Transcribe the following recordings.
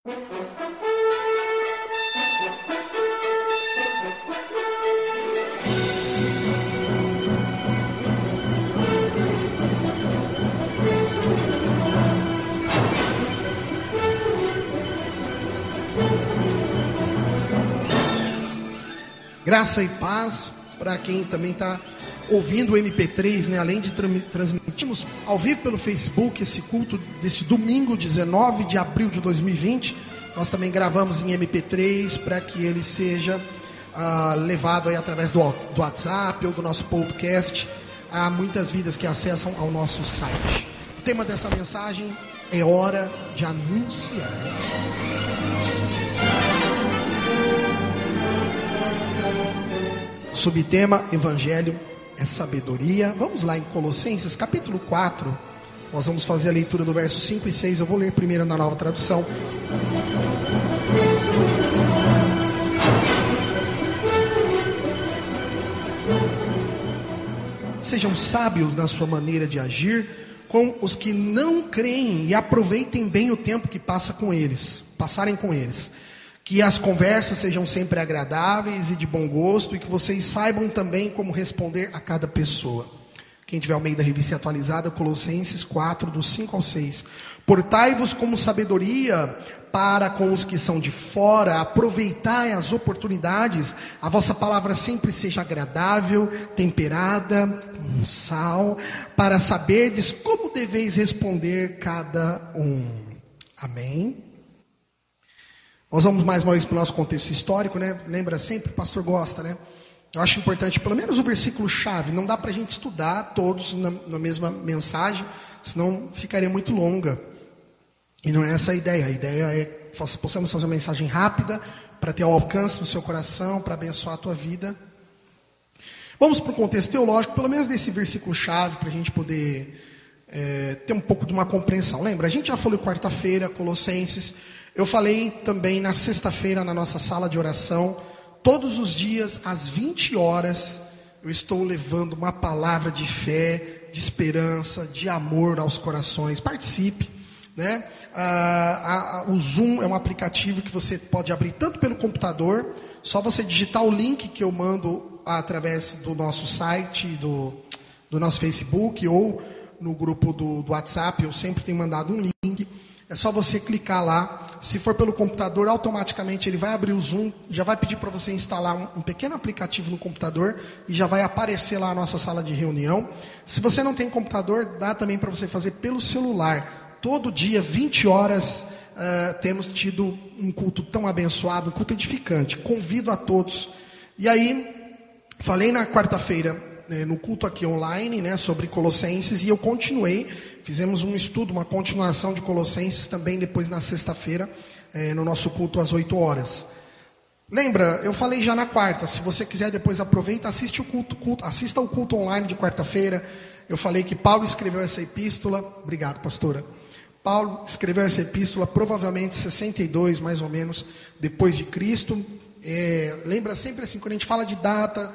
Graça e paz para quem também está ouvindo o MP3, né? Além de transmitirmos ao vivo pelo Facebook esse culto desse domingo, 19 de abril de 2020, nós também gravamos em MP3 para que ele seja levado aí através do WhatsApp ou do nosso podcast a muitas vidas que acessam ao nosso site. O tema dessa mensagem é hora de anunciar. Subtema: Evangelho é sabedoria. Vamos lá em Colossenses capítulo 4. Nós vamos fazer a leitura do verso 5 e 6. Eu vou ler primeiro na Nova Tradução. Sejam sábios na sua maneira de agir com os que não creem e aproveitem bem o tempo que passarem com eles. Que as conversas sejam sempre agradáveis e de bom gosto, e que vocês saibam também como responder a cada pessoa. Quem tiver ao meio da revista atualizada, Colossenses 4, do 5 ao 6. Portai-vos como sabedoria para com os que são de fora, aproveitai as oportunidades, a vossa palavra sempre seja agradável, temperada, com sal, para saberdes como deveis responder cada um. Amém? Nós vamos mais uma vez para o nosso contexto histórico, né? Lembra sempre, o pastor gosta, né? Eu acho importante, pelo menos o versículo-chave. Não dá para a gente estudar todos na mesma mensagem, senão ficaria muito longa. E não é essa a ideia. A ideia é que possamos fazer uma mensagem rápida, para ter o alcance no seu coração, para abençoar a tua vida. Vamos para o contexto teológico, pelo menos desse versículo-chave, para a gente poder ter um pouco de uma compreensão. Lembra? A gente já falou quarta-feira, Colossenses. Eu falei também na sexta-feira, na nossa sala de oração. Todos os dias, às 20 horas, eu estou levando uma palavra de fé, de esperança, de amor aos corações. Participe, né? O Zoom é um aplicativo que você pode abrir tanto pelo computador, só você digitar o link que eu mando através do nosso site, do nosso Facebook, ou no grupo do WhatsApp. Eu sempre tenho mandado um link. É só você clicar lá. Se for pelo computador, automaticamente ele vai abrir o Zoom, já vai pedir para você instalar um pequeno aplicativo no computador e já vai aparecer lá a nossa sala de reunião. Se você não tem computador, dá também para você fazer pelo celular. Todo dia, 20 horas, temos tido um culto tão abençoado, um culto edificante. Convido a todos. E aí, falei na quarta-feira, no culto aqui online, né, sobre Colossenses, e eu continuei, fizemos um estudo, uma continuação de Colossenses também depois na sexta-feira, no nosso culto às 8 horas. Lembra, eu falei já na quarta, se você quiser depois aproveita, assista o culto online de quarta-feira. Eu falei que Paulo escreveu essa epístola, obrigado pastora, Paulo escreveu essa epístola provavelmente 62, mais ou menos, depois de Cristo. Lembra sempre assim, quando a gente fala de data,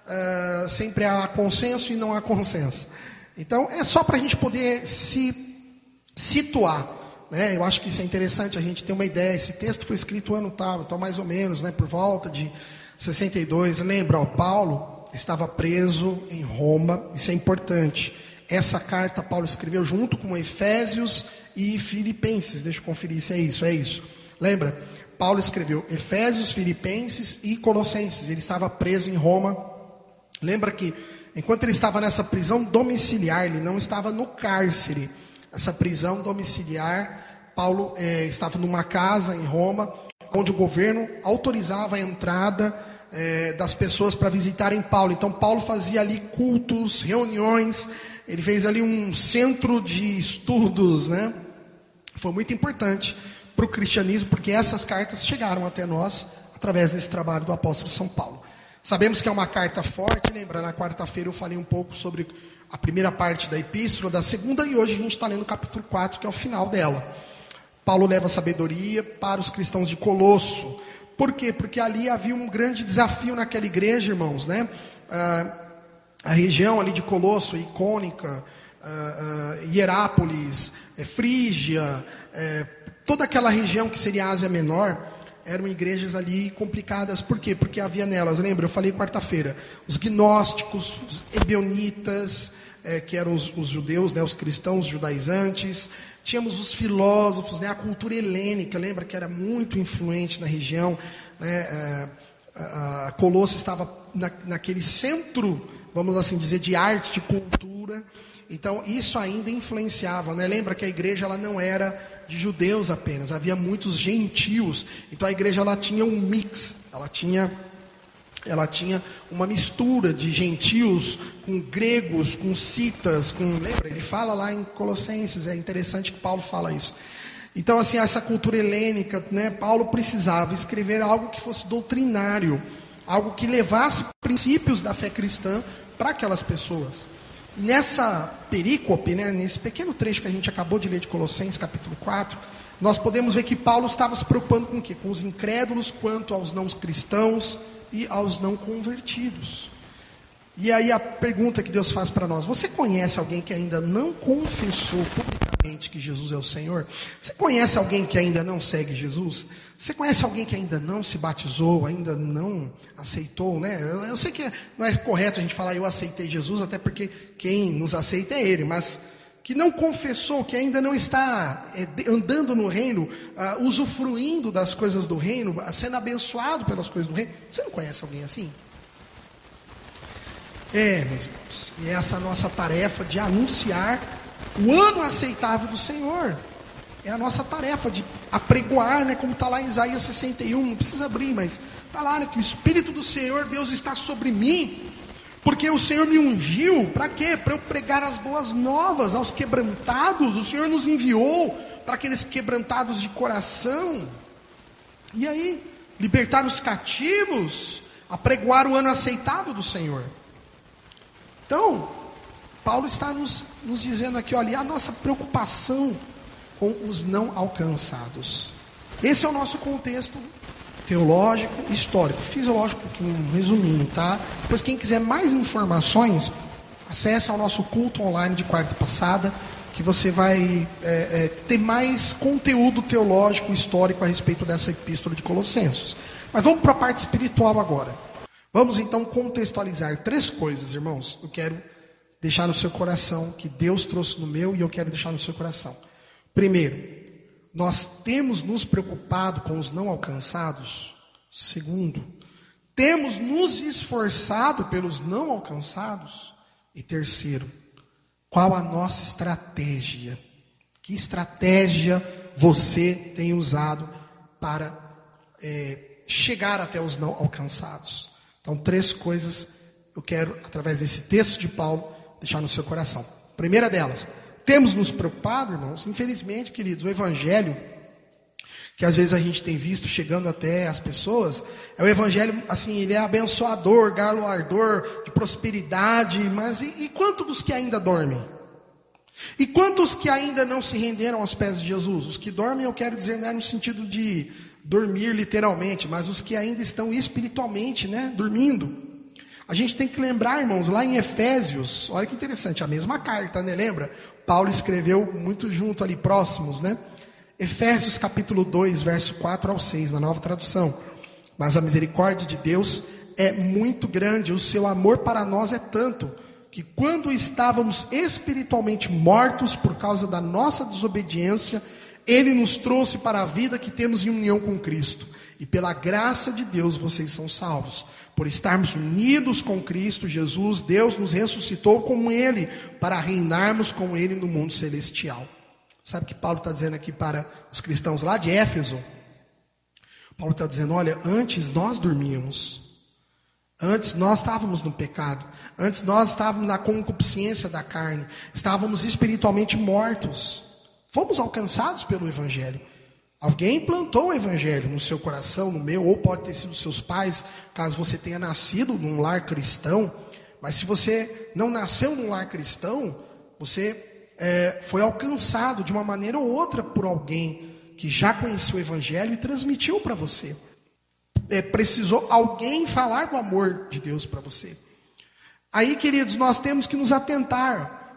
sempre há consenso e não há consenso. Então é só para a gente poder se situar, né? Eu acho que isso é interessante, a gente ter uma ideia. Esse texto foi escrito ano tal, então mais ou menos, né, por volta de 62. Lembra, Paulo estava preso em Roma. Isso é importante. Essa carta Paulo escreveu junto com Efésios e Filipenses. Deixa eu conferir se é isso. Lembra? Paulo escreveu Efésios, Filipenses e Colossenses. Ele estava preso em Roma. Lembra que enquanto ele estava nessa prisão domiciliar, ele não estava no cárcere. Essa prisão domiciliar, Paulo estava numa casa em Roma, onde o governo autorizava a entrada das pessoas para visitarem Paulo. Então Paulo fazia ali cultos, reuniões, ele fez ali um centro de estudos, né? Foi muito importante para o cristianismo, porque essas cartas chegaram até nós através desse trabalho do apóstolo São Paulo. Sabemos que é uma carta forte. Lembra, na quarta-feira eu falei um pouco sobre a primeira parte da epístola, da segunda, e hoje a gente está lendo o capítulo 4, que é o final dela. Paulo leva sabedoria para os cristãos de Colosso. Por quê? Porque ali havia um grande desafio naquela igreja, irmãos, né? A região ali de Colosso, Icônica, Hierápolis, Frígia, toda aquela região que seria a Ásia Menor, eram igrejas ali complicadas. Por quê? Porque havia nelas, lembra? Eu falei quarta-feira, os gnósticos, os ebionitas, que eram os judeus, né, os cristãos judaizantes. Tínhamos os filósofos, né, a cultura helênica, lembra que era muito influente na região, né, a Colosso estava naquele centro, vamos assim dizer, de arte, de cultura. Então, isso ainda influenciava, né? Lembra que a igreja ela não era de judeus apenas, havia muitos gentios. Então, a igreja ela tinha um mix, ela tinha uma mistura de gentios com gregos, com citas, lembra? Ele fala lá em Colossenses, é interessante que Paulo fala isso. Então, assim, essa cultura helênica, né? Paulo precisava escrever algo que fosse doutrinário, algo que levasse princípios da fé cristã para aquelas pessoas. E nessa perícope, né, nesse pequeno trecho que a gente acabou de ler de Colossenses, capítulo 4, nós podemos ver que Paulo estava se preocupando com o quê? Com os incrédulos quanto aos não cristãos e aos não convertidos. E aí a pergunta que Deus faz para nós: você conhece alguém que ainda não confessou publicamente que Jesus é o Senhor? Você conhece alguém que ainda não segue Jesus? Você conhece alguém que ainda não se batizou, ainda não aceitou, né? Eu sei que não é correto a gente falar eu aceitei Jesus, até porque quem nos aceita é Ele, mas que não confessou, que ainda não está andando no reino, usufruindo das coisas do reino, sendo abençoado pelas coisas do reino. Você não conhece alguém assim? Meus irmãos, e essa é a nossa tarefa de anunciar o ano aceitável do Senhor. É a nossa tarefa de apregoar, né, como está lá em Isaías 61, não precisa abrir, mas está lá, né, que o Espírito do Senhor, Deus está sobre mim, porque o Senhor me ungiu, para quê? Para eu pregar as boas novas aos quebrantados. O Senhor nos enviou para aqueles quebrantados de coração, e aí, libertar os cativos, apregoar o ano aceitável do Senhor. Então, Paulo está nos dizendo aqui, olha, a nossa preocupação com os não alcançados. Esse é o nosso contexto teológico, histórico, fisiológico, um resuminho, tá? Depois, quem quiser mais informações, acesse ao nosso culto online de quarta passada, que você vai ter mais conteúdo teológico, histórico a respeito dessa epístola de Colossenses. Mas vamos para a parte espiritual agora. Vamos então contextualizar 3 coisas, irmãos. Eu quero deixar no seu coração, que Deus trouxe no meu, e eu quero deixar no seu coração. Primeiro, nós temos nos preocupado com os não alcançados. Segundo, temos nos esforçado pelos não alcançados. E terceiro, qual a nossa estratégia? Que estratégia você tem usado para chegar até os não alcançados? Então, 3 coisas eu quero, através desse texto de Paulo, deixar no seu coração. Primeira delas, temos nos preocupado, irmãos? Infelizmente, queridos, o evangelho, que às vezes a gente tem visto chegando até as pessoas, é o evangelho, assim, ele é abençoador, galardoador de prosperidade, mas e quantos dos que ainda dormem? E quantos que ainda não se renderam aos pés de Jesus? Os que dormem, eu quero dizer, não é no sentido de dormir literalmente, mas os que ainda estão espiritualmente, né, dormindo. A gente tem que lembrar, irmãos, lá em Efésios, olha que interessante, a mesma carta, né, lembra? Paulo escreveu muito junto ali, próximos, né? Efésios capítulo 2, verso 4 ao 6, na Nova Tradução. Mas a misericórdia de Deus é muito grande, o seu amor para nós é tanto, que quando estávamos espiritualmente mortos por causa da nossa desobediência, Ele nos trouxe para a vida que temos em união com Cristo. E pela graça de Deus vocês são salvos. Por estarmos unidos com Cristo Jesus, Deus nos ressuscitou com Ele, para reinarmos com Ele no mundo celestial. Sabe o que Paulo está dizendo aqui para os cristãos lá de Éfeso? Paulo está dizendo, olha, antes nós dormíamos. Antes nós estávamos no pecado. Antes nós estávamos na concupiscência da carne. Estávamos espiritualmente mortos. Fomos alcançados pelo Evangelho. Alguém plantou o Evangelho no seu coração, no meu, ou pode ter sido seus pais, caso você tenha nascido num lar cristão. Mas se você não nasceu num lar cristão, você foi alcançado de uma maneira ou outra por alguém que já conheceu o Evangelho e transmitiu para você. Precisou alguém falar do amor de Deus para você. Aí, queridos, nós temos que nos atentar.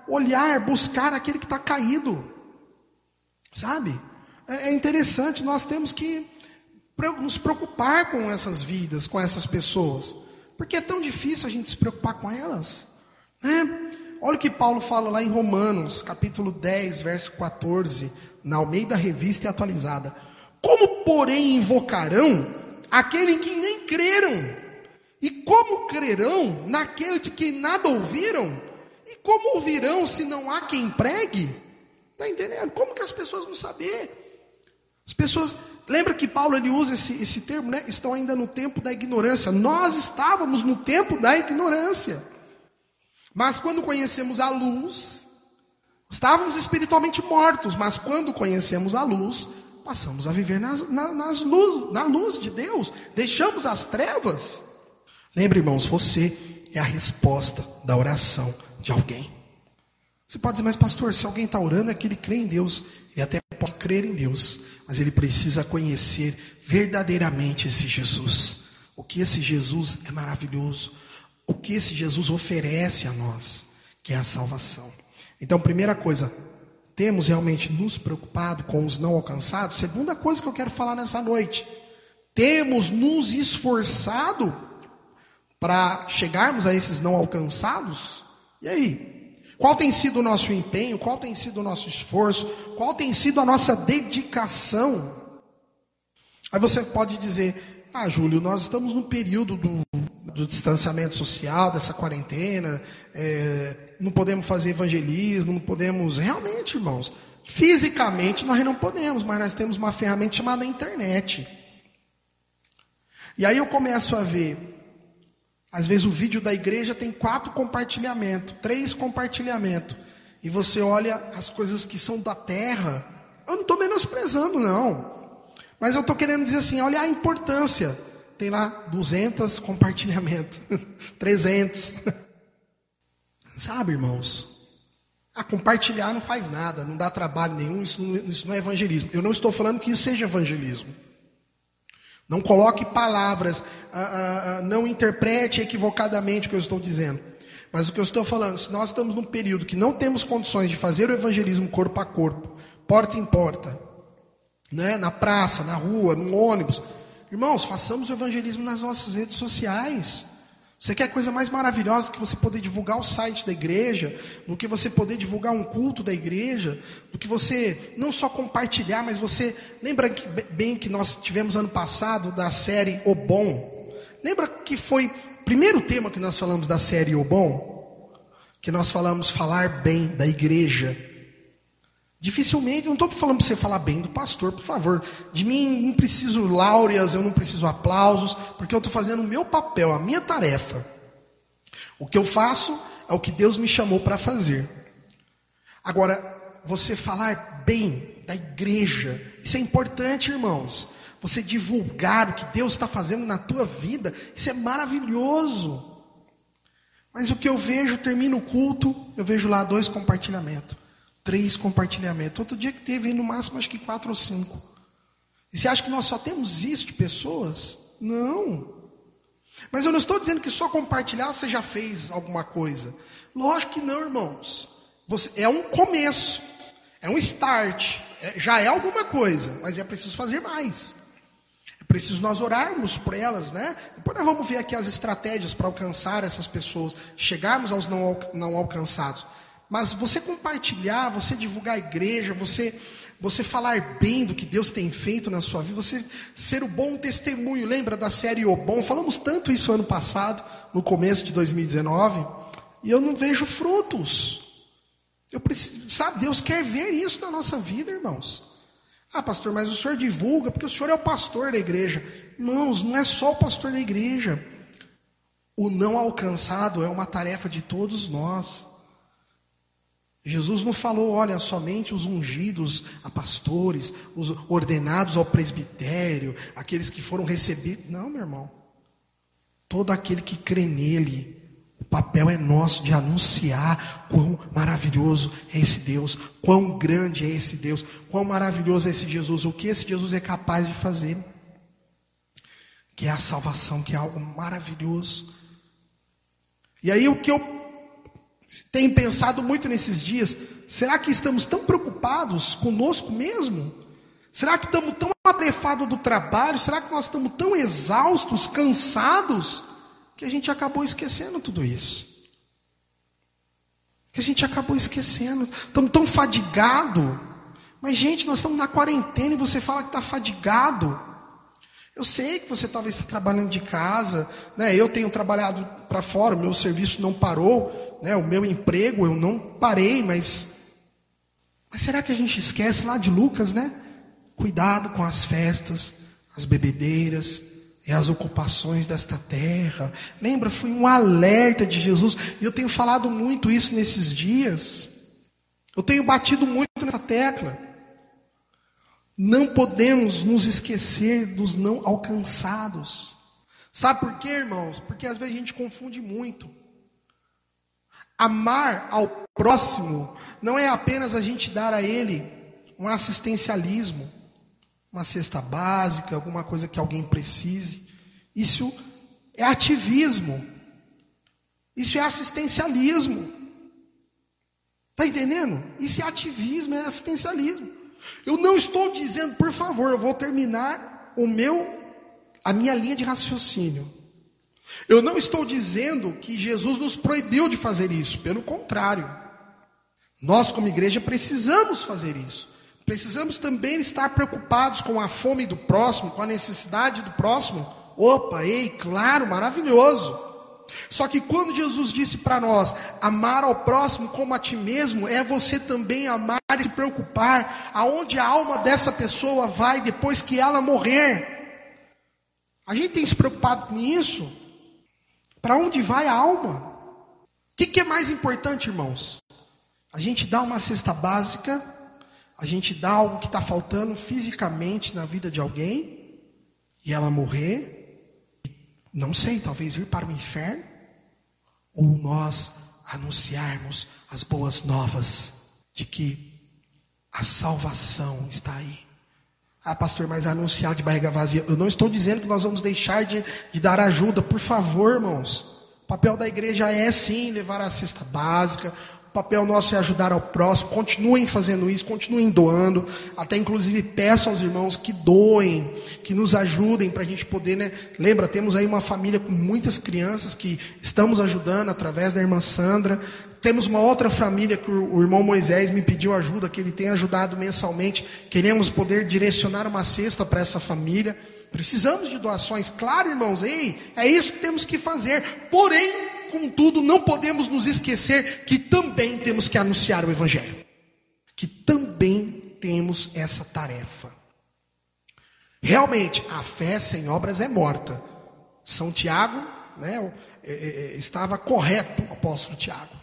olhar, buscar aquele que está caído. Sabe? É interessante, nós temos que nos preocupar com essas vidas, com essas pessoas. Porque é tão difícil a gente se preocupar com elas. Né? Olha o que Paulo fala lá em Romanos, capítulo 10, verso 14, na Almeida Revista e Atualizada. Como, porém, invocarão aquele em quem nem creram? E como crerão naquele de quem nada ouviram? E como ouvirão se não há quem pregue? Está entendendo? Como que as pessoas vão saber? As pessoas... Lembra que Paulo ele usa esse termo, né? Estão ainda no tempo da ignorância. Nós estávamos no tempo da ignorância. Mas quando conhecemos a luz, estávamos espiritualmente mortos. Mas quando conhecemos a luz, passamos a viver na luz de Deus. Deixamos as trevas. Lembra, irmãos, você é a resposta da oração de alguém. Você pode dizer, mas pastor, se alguém está orando é que ele crê em Deus. Ele até pode crer em Deus, mas ele precisa conhecer verdadeiramente esse Jesus. O que esse Jesus é maravilhoso. O que esse Jesus oferece a nós, que é a salvação. Então, primeira coisa, temos realmente nos preocupado com os não alcançados? Segunda coisa que eu quero falar nessa noite, temos nos esforçado para chegarmos a esses não alcançados? E aí? Qual tem sido o nosso empenho? Qual tem sido o nosso esforço? Qual tem sido a nossa dedicação? Aí você pode dizer, Júlio, nós estamos no período do distanciamento social, dessa quarentena, não podemos fazer evangelismo, não podemos... Realmente, irmãos, fisicamente nós não podemos, mas nós temos uma ferramenta chamada internet. E aí eu começo a ver... Às vezes o vídeo da igreja tem 4 compartilhamentos, 3 compartilhamentos. E você olha as coisas que são da terra. Eu não estou menosprezando, não. Mas eu estou querendo dizer assim, olha a importância. Tem lá 200 compartilhamentos, 300. Sabe, irmãos? Compartilhar não faz nada, não dá trabalho nenhum, isso não é evangelismo. Eu não estou falando que isso seja evangelismo. Não coloque palavras, não interprete equivocadamente o que eu estou dizendo. Mas o que eu estou falando, se nós estamos num período que não temos condições de fazer o evangelismo corpo a corpo, porta em porta, né, na praça, na rua, no ônibus, irmãos, façamos o evangelismo nas nossas redes sociais. Você quer coisa mais maravilhosa do que você poder divulgar o site da igreja, do que você poder divulgar um culto da igreja, do que você não só compartilhar, mas você... Lembra bem que nós tivemos ano passado da série O Bom? Lembra que foi o primeiro tema que nós falamos da série O Bom? Que nós falamos falar bem da igreja. Dificilmente, não estou falando para você falar bem do pastor, por favor. De mim não preciso láureas, eu não preciso aplausos, porque eu estou fazendo o meu papel, a minha tarefa. O que eu faço é o que Deus me chamou para fazer. Agora, você falar bem da igreja, isso é importante, irmãos. Você divulgar o que Deus está fazendo na tua vida, isso é maravilhoso. Mas o que eu vejo, termina o culto, eu vejo lá 2 compartilhamentos. 3 compartilhamentos. Outro dia que teve no máximo acho que 4 ou 5. E você acha que nós só temos isso de pessoas? Não. Mas eu não estou dizendo que só compartilhar você já fez alguma coisa. Lógico que não, irmãos. É um começo. É um start. Já é alguma coisa. Mas é preciso fazer mais. É preciso nós orarmos por elas, né? Depois nós vamos ver aqui as estratégias para alcançar essas pessoas. Chegarmos aos não alcançados. Mas você compartilhar, você divulgar a igreja, você falar bem do que Deus tem feito na sua vida, você ser o bom testemunho. Lembra da série O Bom? Falamos tanto isso ano passado, no começo de 2019, e eu não vejo frutos. Eu preciso, sabe, Deus quer ver isso na nossa vida, irmãos. Pastor, mas o senhor divulga, porque o senhor é o pastor da igreja. Irmãos, não é só o pastor da igreja. O não alcançado é uma tarefa de todos nós. Jesus não falou, olha, somente os ungidos a pastores, os ordenados ao presbitério, aqueles que foram recebidos. Não, meu irmão. Todo aquele que crê nele, o papel é nosso de anunciar quão maravilhoso é esse Deus, quão grande é esse Deus, quão maravilhoso é esse Jesus, o que esse Jesus é capaz de fazer. Que é a salvação, que é algo maravilhoso. E aí o que eu Tenho pensado muito nesses dias, será que estamos tão preocupados conosco mesmo? Será que estamos tão atarefados do trabalho? Será que nós estamos tão exaustos, cansados, que a gente acabou esquecendo tudo isso? Que a gente acabou esquecendo. Estamos tão fadigados. Mas, gente, nós estamos na quarentena e você fala que está fadigado. Eu sei que você talvez está trabalhando de casa, né? Eu tenho trabalhado para fora, o meu serviço não parou, né? O meu emprego eu não parei, mas será que a gente esquece lá de Lucas, né? Cuidado com as festas, as bebedeiras e as ocupações desta terra. Lembra, foi um alerta de Jesus, e eu tenho falado muito isso nesses dias. Eu tenho batido muito nessa tecla. Não podemos nos esquecer dos não alcançados. Sabe por quê, irmãos? Porque às vezes a gente confunde muito. Amar ao próximo não é apenas a gente dar a ele um assistencialismo, uma cesta básica, alguma coisa que alguém precise. Isso é ativismo. Isso é assistencialismo. Está entendendo? Isso é ativismo, é assistencialismo. Eu não estou dizendo, por favor, eu vou terminar a minha linha de raciocínio. Eu não estou dizendo que Jesus nos proibiu de fazer isso, pelo contrário. Nós, como igreja, precisamos fazer isso. Precisamos também estar preocupados com a fome do próximo, com a necessidade do próximo. Opa, claro, maravilhoso. Só que quando Jesus disse para nós, amar ao próximo como a ti mesmo, é você também amar e se preocupar aonde a alma dessa pessoa vai depois que ela morrer. A gente tem se preocupado com isso? Para onde vai a alma? O que é mais importante, irmãos? A gente dá uma cesta básica, a gente dá algo que está faltando fisicamente na vida de alguém, e ela morrer, não sei, talvez ir para o inferno, ou nós anunciarmos as boas novas de que a salvação está aí. Ah, pastor, mas anunciar de barriga vazia. Eu não estou dizendo que nós vamos deixar de dar ajuda, por favor, irmãos. O papel da igreja é sim levar a cesta básica. O papel nosso é ajudar ao próximo. Continuem fazendo isso, continuem doando. Até inclusive peço aos irmãos que doem, que nos ajudem para a gente poder, né? Lembra, temos aí uma família com muitas crianças que estamos ajudando através da irmã Sandra. Temos uma outra família que o irmão Moisés me pediu ajuda, que ele tem ajudado mensalmente. Queremos poder direcionar uma cesta para essa família. Precisamos de doações, claro, irmãos. É isso que temos que fazer. Porém, contudo, não podemos nos esquecer que também temos que anunciar o Evangelho. Que também temos essa tarefa. Realmente, a fé sem obras é morta. São Tiago, né, estava correto, o apóstolo Tiago.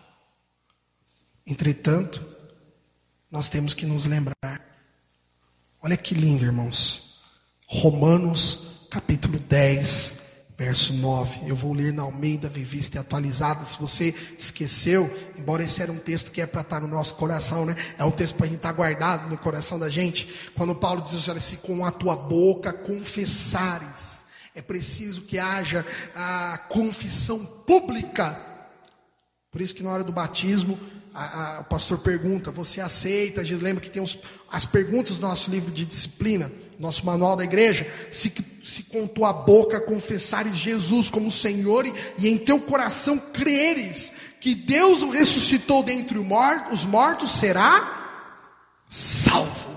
Entretanto, nós temos que nos lembrar. Olha que lindo, irmãos. Romanos, capítulo 10, verso 9. Eu vou ler na Almeida Revista Atualizada. Se você esqueceu, embora esse era um texto que é para estar no nosso coração, né? É um texto para a gente estar guardado no coração da gente. Quando Paulo diz assim, olha, se com a tua boca confessares, é preciso que haja a confissão pública. Por isso que na hora do batismo, o pastor pergunta, você aceita? Jesus, lembra que tem as perguntas do nosso livro de disciplina, nosso manual da igreja. Se com tua boca confessares Jesus como Senhor e em teu coração creres que Deus o ressuscitou dentre os mortos, será salvo.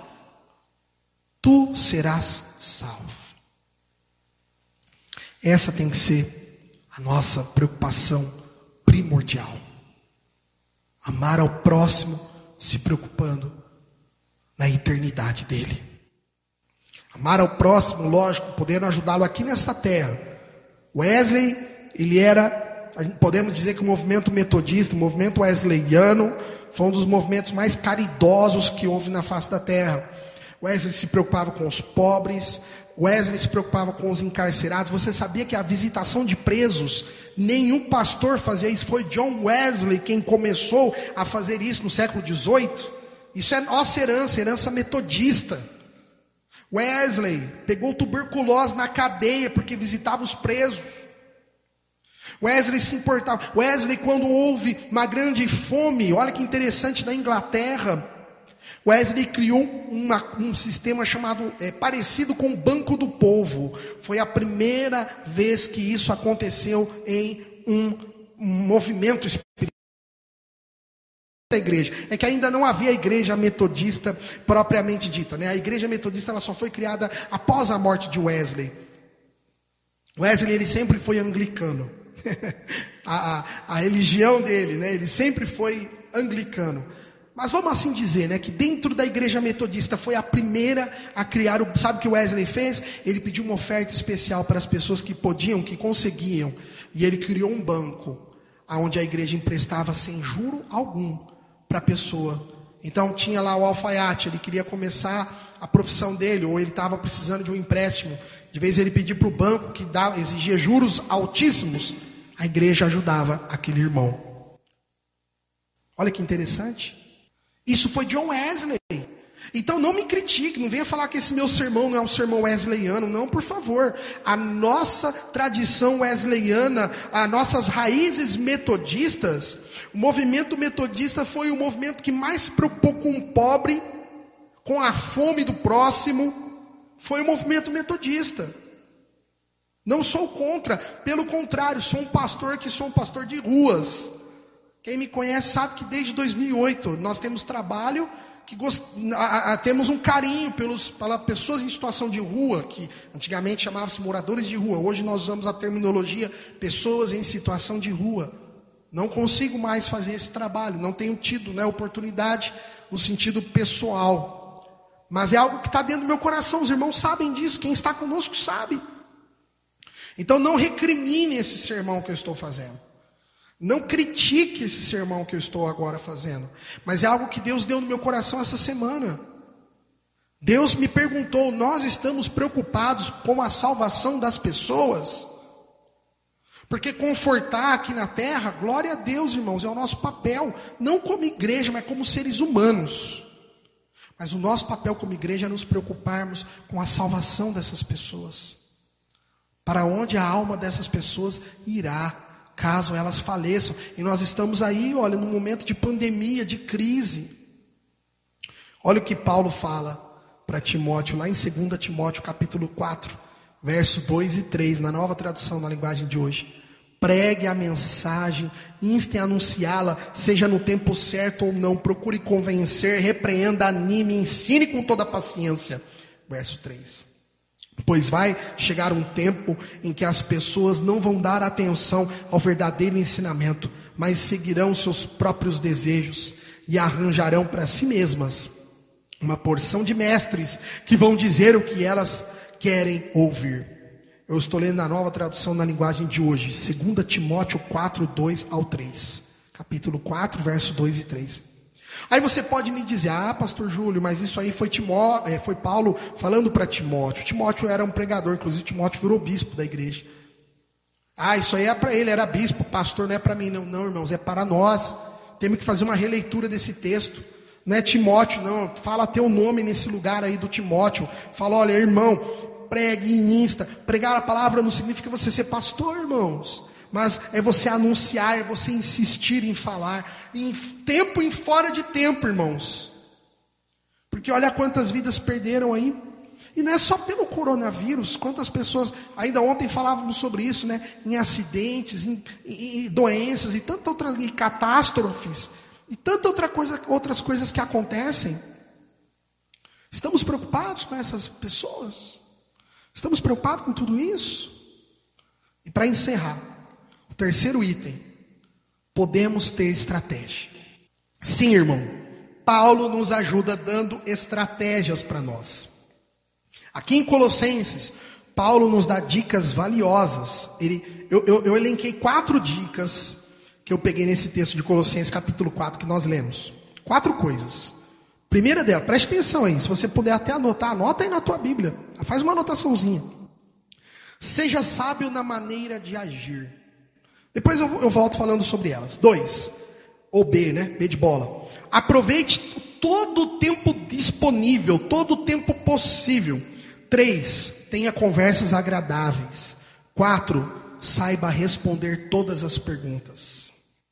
Tu serás salvo. Essa tem que ser a nossa preocupação primordial. Amar ao próximo, se preocupando na eternidade dele. Amar ao próximo, lógico, podendo ajudá-lo aqui nesta terra. Wesley, ele era, podemos dizer que o movimento metodista, o movimento wesleyano, foi um dos movimentos mais caridosos que houve na face da terra. Wesley se preocupava com os pobres, Wesley se preocupava com os encarcerados. Você sabia que a visitação de presos, nenhum pastor fazia isso? Foi John Wesley quem começou a fazer isso no século XVIII. Isso é nossa herança metodista. Wesley pegou tuberculose na cadeia porque visitava os presos. Wesley se importava. Wesley, quando houve uma grande fome, olha que interessante, na Inglaterra, Wesley criou um sistema chamado, parecido com o Banco do Povo. Foi a primeira vez que isso aconteceu em um movimento espiritual da igreja. É que ainda não havia a igreja metodista propriamente dita, né? A igreja metodista ela só foi criada após a morte de Wesley. Wesley ele sempre foi anglicano. a religião dele, né? Ele sempre foi anglicano. Mas vamos assim dizer, né, que dentro da igreja metodista foi a primeira a criar, sabe o que Wesley fez? Ele pediu uma oferta especial para as pessoas que podiam, que conseguiam. E ele criou um banco, onde a igreja emprestava sem juro algum para a pessoa. Então tinha lá o alfaiate, ele queria começar a profissão dele, ou ele estava precisando de um empréstimo. De vez ele pedia para o banco, que exigia juros altíssimos, a igreja ajudava aquele irmão. Olha que interessante. Isso foi John Wesley. Então não me critique, não venha falar que esse meu sermão não é um sermão wesleyano, não, por favor. A nossa tradição wesleyana, as nossas raízes metodistas, o movimento metodista foi o movimento que mais se preocupou com o pobre, com a fome do próximo, foi o movimento metodista. Não sou contra, pelo contrário, sou um pastor de ruas. Quem me conhece sabe que desde 2008 nós temos trabalho, temos um carinho pelas pessoas em situação de rua, que antigamente chamava-se moradores de rua. Hoje nós usamos a terminologia pessoas em situação de rua. Não consigo mais fazer esse trabalho, não tenho tido, né, oportunidade no sentido pessoal. Mas é algo que está dentro do meu coração, os irmãos sabem disso, quem está conosco sabe. Então não recrimine esse sermão que eu estou fazendo. Não critique esse sermão que eu estou agora fazendo. Mas é algo que Deus deu no meu coração essa semana. Deus me perguntou: nós estamos preocupados com a salvação das pessoas? Porque confortar aqui na terra, glória a Deus, irmãos, é o nosso papel. Não como igreja, mas como seres humanos. Mas o nosso papel como igreja é nos preocuparmos com a salvação dessas pessoas. Para onde a alma dessas pessoas irá, caso elas faleçam. E nós estamos aí, olha, num momento de pandemia, de crise. Olha o que Paulo fala para Timóteo, lá em 2 Timóteo capítulo 4, verso 2 e 3, na nova tradução na linguagem de hoje. Pregue a mensagem, inste a anunciá-la, seja no tempo certo ou não, procure convencer, repreenda, anime, ensine com toda a paciência. Verso 3. Pois vai chegar um tempo em que as pessoas não vão dar atenção ao verdadeiro ensinamento, mas seguirão seus próprios desejos e arranjarão para si mesmas uma porção de mestres que vão dizer o que elas querem ouvir. Eu estou lendo na nova tradução na linguagem de hoje, 2 Timóteo 4, 2 ao 3. Capítulo 4, verso 2 e 3. Aí você pode me dizer: ah, pastor Júlio, mas isso aí foi Paulo falando para Timóteo. Timóteo era um pregador, inclusive Timóteo virou bispo da igreja. Ah, isso aí é para ele, era bispo, pastor, não é para mim. Não, irmãos, é para nós. Temos que fazer uma releitura desse texto. Não é Timóteo, não. Fala teu nome nesse lugar aí do Timóteo. Fala: olha, irmão, pregue e insta. Pregar a palavra não significa você ser pastor, irmãos. Mas é você anunciar, é você insistir em falar, em tempo e fora de tempo, irmãos. Porque olha quantas vidas perderam aí. E não é só pelo coronavírus, quantas pessoas, ainda ontem falávamos sobre isso, né? Em acidentes, em doenças, e tantas outras, e catástrofes, e tantas outras coisas que acontecem. Estamos preocupados com essas pessoas? Estamos preocupados com tudo isso? E para encerrar, o terceiro item: podemos ter estratégia. Sim, irmão, Paulo nos ajuda dando estratégias para nós. Aqui em Colossenses, Paulo nos dá dicas valiosas. Eu elenquei 4 dicas que eu peguei nesse texto de Colossenses capítulo 4 que nós lemos. 4 coisas. Primeira dela, preste atenção aí, se você puder até anotar, anota aí na tua Bíblia. Faz uma anotaçãozinha. Seja sábio na maneira de agir. Depois eu volto falando sobre elas. 2, ou B, né? B de bola. Aproveite todo o tempo disponível, todo o tempo possível. 3, tenha conversas agradáveis. 4, saiba responder todas as perguntas.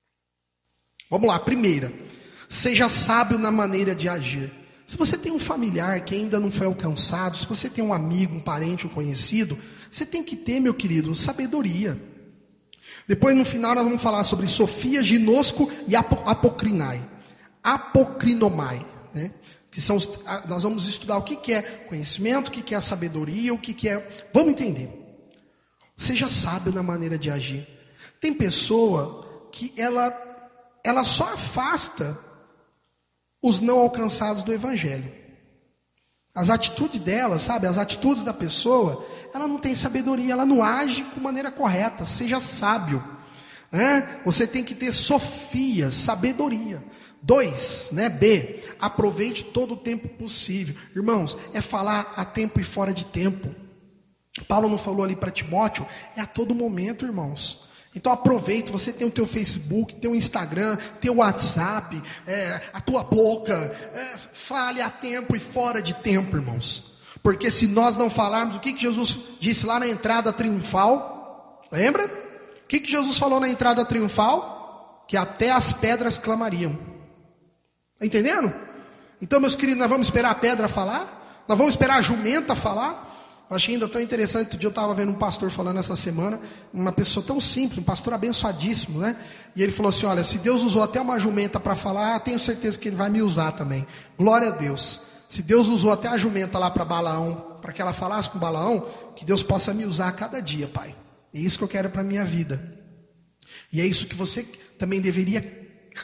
Vamos lá, primeira, seja sábio na maneira de agir. Se você tem um familiar que ainda não foi alcançado, se você tem um amigo, um parente, um conhecido, você tem que ter, meu querido, sabedoria. Depois, no final, nós vamos falar sobre Sofia, ginosco e apocrinai. Apocrinomai, né? Que são nós vamos estudar o que é conhecimento, o que é a sabedoria, o que é... Vamos entender. Seja sábio na maneira de agir. Tem pessoa que ela só afasta os não alcançados do evangelho. As atitudes dela, sabe? As atitudes da pessoa, ela não tem sabedoria, ela não age com maneira correta. Seja sábio, né? Você tem que ter sofia, sabedoria. 2, né? B, aproveite todo o tempo possível. Irmãos, é falar a tempo e fora de tempo. Paulo não falou ali para Timóteo, é a todo momento, irmãos. Então aproveita, você tem o teu Facebook, tem o Instagram, tem o WhatsApp, a tua boca, fale a tempo e fora de tempo, irmãos. Porque se nós não falarmos, o que Jesus disse lá na entrada triunfal? Lembra? O que Jesus falou na entrada triunfal? Que até as pedras clamariam. Está entendendo? Então, meus queridos, nós vamos esperar a pedra falar? Nós vamos esperar a jumenta falar? Eu achei ainda tão interessante. Outro dia eu estava vendo um pastor falando essa semana, uma pessoa tão simples, um pastor abençoadíssimo, né? E ele falou assim: olha, se Deus usou até uma jumenta para falar, eu tenho certeza que Ele vai me usar também. Glória a Deus. Se Deus usou até a jumenta lá para Balaão, para que ela falasse com Balaão, que Deus possa me usar a cada dia, Pai. É isso que eu quero para a minha vida. E é isso que você também deveria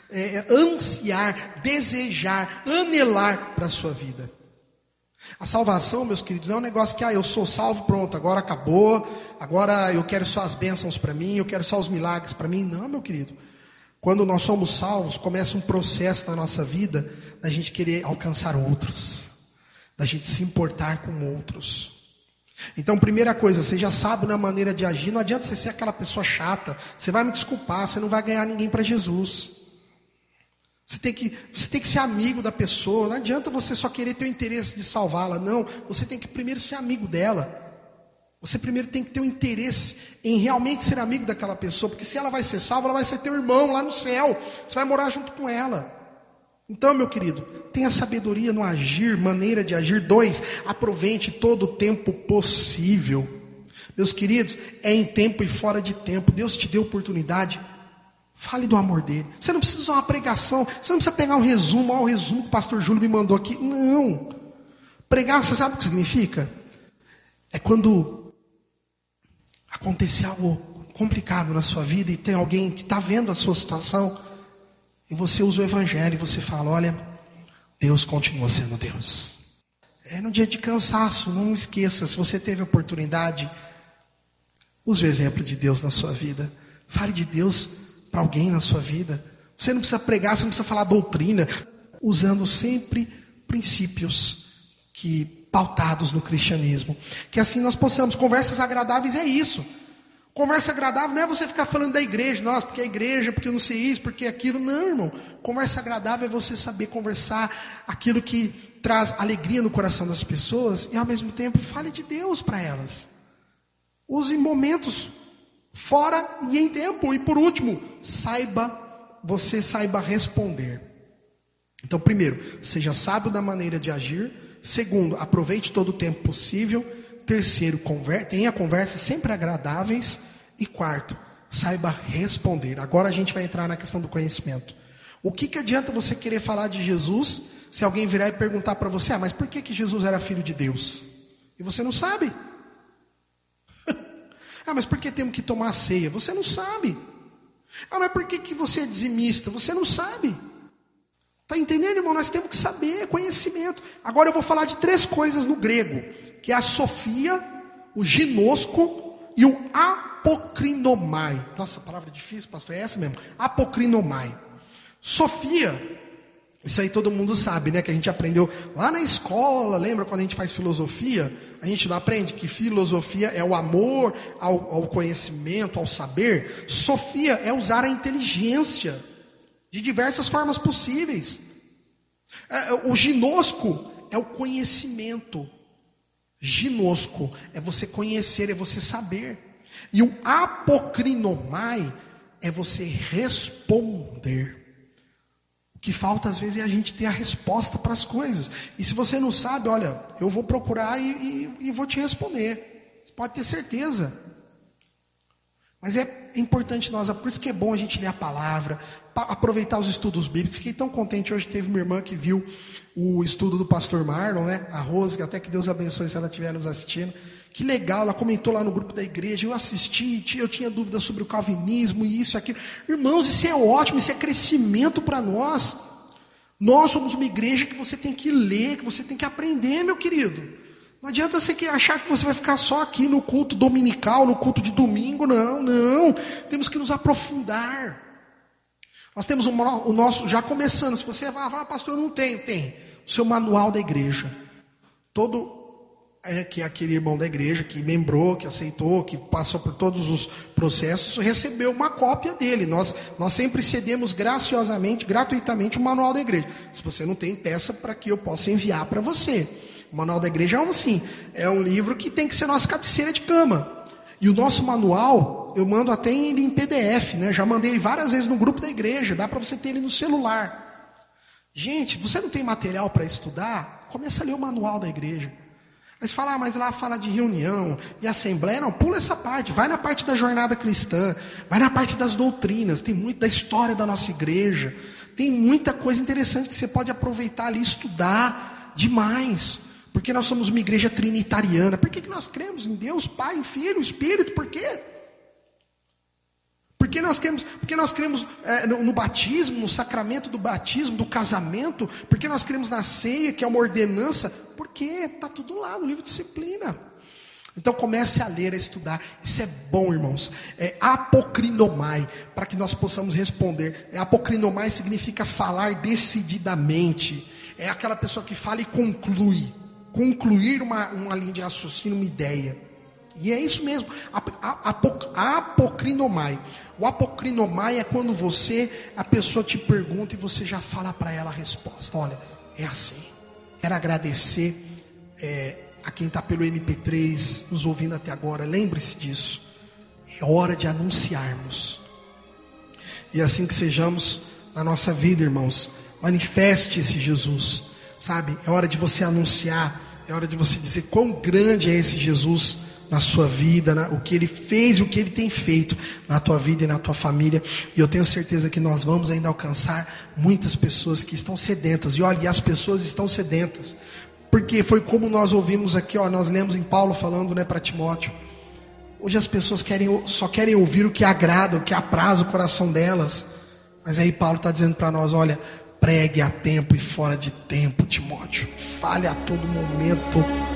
ansiar, desejar, anelar para a sua vida. A salvação, meus queridos, não é um negócio que eu sou salvo, pronto, agora acabou, agora eu quero só as bênçãos para mim, eu quero só os milagres para mim. Não, meu querido. Quando nós somos salvos, começa um processo na nossa vida da gente querer alcançar outros, da gente se importar com outros. Então, primeira coisa, seja sábio na maneira de agir. Não adianta você ser aquela pessoa chata, você vai me desculpar, você não vai ganhar ninguém para Jesus. Você tem que ser amigo da pessoa. Não adianta você só querer ter o interesse de salvá-la. Não, você tem que primeiro ser amigo dela. Você primeiro tem que ter o interesse em realmente ser amigo daquela pessoa. Porque se ela vai ser salva, ela vai ser teu irmão lá no céu. Você vai morar junto com ela. Então, meu querido, tenha sabedoria no agir, maneira de agir. 2, aproveite todo o tempo possível. Meus queridos, é em tempo e fora de tempo. Deus te deu oportunidade. Fale do amor dele. Você não precisa usar uma pregação. Você não precisa pegar um resumo. O resumo que o pastor Júlio me mandou aqui. Não. Pregar, você sabe o que significa? É quando acontecer algo complicado na sua vida e tem alguém que está vendo a sua situação e você usa o evangelho e você fala: olha, Deus continua sendo Deus. É no dia de cansaço, não esqueça. Se você teve oportunidade, use o exemplo de Deus na sua vida. Fale de Deus para alguém na sua vida. Você não precisa pregar, você não precisa falar doutrina, usando sempre princípios que pautados no cristianismo. Que assim nós possamos, conversas agradáveis é isso. Conversa agradável não é você ficar falando da igreja, nossa, porque a igreja, porque eu não sei isso, porque aquilo. Não, irmão. Conversa agradável é você saber conversar aquilo que traz alegria no coração das pessoas e ao mesmo tempo fale de Deus para elas. Use momentos fora e em tempo. E por último, você saiba responder. Então, primeiro, seja sábio na maneira de agir. Segundo, aproveite todo o tempo possível. Terceiro, tenha conversas sempre agradáveis. E quarto, saiba responder. Agora a gente vai entrar na questão do conhecimento. O que adianta você querer falar de Jesus se alguém virar e perguntar para você: mas por que Jesus era filho de Deus? E você não sabe. Mas por que temos que tomar a ceia? Você não sabe. Mas por que você é dizimista? Você não sabe. Está entendendo, irmão? Nós temos que saber, conhecimento. Agora eu vou falar de 3 coisas no grego, que é a sofia, o ginosco e o apocrinomai. Nossa, a palavra difícil, pastor, é essa mesmo. Apocrinomai. Sofia, isso aí todo mundo sabe, né? Que a gente aprendeu lá na escola. Lembra quando a gente faz filosofia? A gente não aprende que filosofia é o amor ao conhecimento, ao saber. Sofia é usar a inteligência de diversas formas possíveis. O ginosco é o conhecimento. Ginosco é você conhecer, é você saber. E o apocrinomai é você responder. O que falta às vezes é a gente ter a resposta para as coisas. E se você não sabe, olha, eu vou procurar e vou te responder. Você pode ter certeza. Mas é importante nós, por isso que é bom a gente ler a palavra, aproveitar os estudos bíblicos. Fiquei tão contente, hoje teve minha irmã que viu o estudo do pastor Marlon, né? A Rose, até que Deus abençoe se ela estiver nos assistindo. Que legal, ela comentou lá no grupo da igreja, eu assisti, eu tinha dúvidas sobre o calvinismo e isso e aquilo. Irmãos, isso é ótimo, isso é crescimento para nós. Nós somos uma igreja que você tem que ler, que você tem que aprender, meu querido. Não adianta você achar que você vai ficar só aqui no culto dominical, no culto de domingo, não. Temos que nos aprofundar. Nós temos o nosso, já começando, se você vai falar, pastor, não tem o seu manual da igreja. Todo que é aquele irmão da igreja que membrou, que aceitou, que passou por todos os processos, recebeu uma cópia dele. Nós sempre cedemos graciosamente, gratuitamente o manual da igreja. Se você não tem, peça para que eu possa enviar para você. O manual da igreja é um livro que tem que ser nossa cabeceira de cama. E o nosso manual, eu mando até ele em PDF, né? Já mandei ele várias vezes no grupo da igreja, dá para você ter ele no celular. Gente, você não tem material para estudar? Começa a ler o manual da igreja. Aí você fala, mas lá fala de reunião, de assembleia. Não, pula essa parte, vai na parte da jornada cristã, vai na parte das doutrinas, tem muito da história da nossa igreja, tem muita coisa interessante que você pode aproveitar ali, estudar demais. Porque nós somos uma igreja trinitariana. Por que nós cremos em Deus, Pai, Filho, Espírito? Por quê? Porque nós cremos no batismo, no sacramento do batismo, do casamento. Porque nós cremos na ceia, que é uma ordenança. Por quê? Está tudo lá no livro de disciplina. Então comece a ler, a estudar. Isso é bom, irmãos. É apocrinomai, para que nós possamos responder. Apocrinomai significa falar decididamente. É aquela pessoa que fala e conclui. Concluir uma linha de raciocínio, uma ideia. E é isso mesmo, apocrinomai. O apocrinomai é quando a pessoa te pergunta e você já fala para ela a resposta. Olha, é assim. Quero agradecer a quem está pelo MP3 nos ouvindo até agora. Lembre-se disso. É hora de anunciarmos. E assim que sejamos na nossa vida, irmãos. Manifeste esse Jesus. Sabe, é hora de você anunciar, é hora de você dizer quão grande é esse Jesus na sua vida, o que Ele fez e o que Ele tem feito na tua vida e na tua família. E eu tenho certeza que nós vamos ainda alcançar muitas pessoas que estão sedentas. E olha, as pessoas estão sedentas, porque foi como nós ouvimos aqui, nós lemos em Paulo falando, para Timóteo. Hoje as pessoas só querem ouvir o que agrada, o que apraz o coração delas. Mas aí Paulo está dizendo para nós, olha, pregue a tempo e fora de tempo, Timóteo. Fale a todo momento.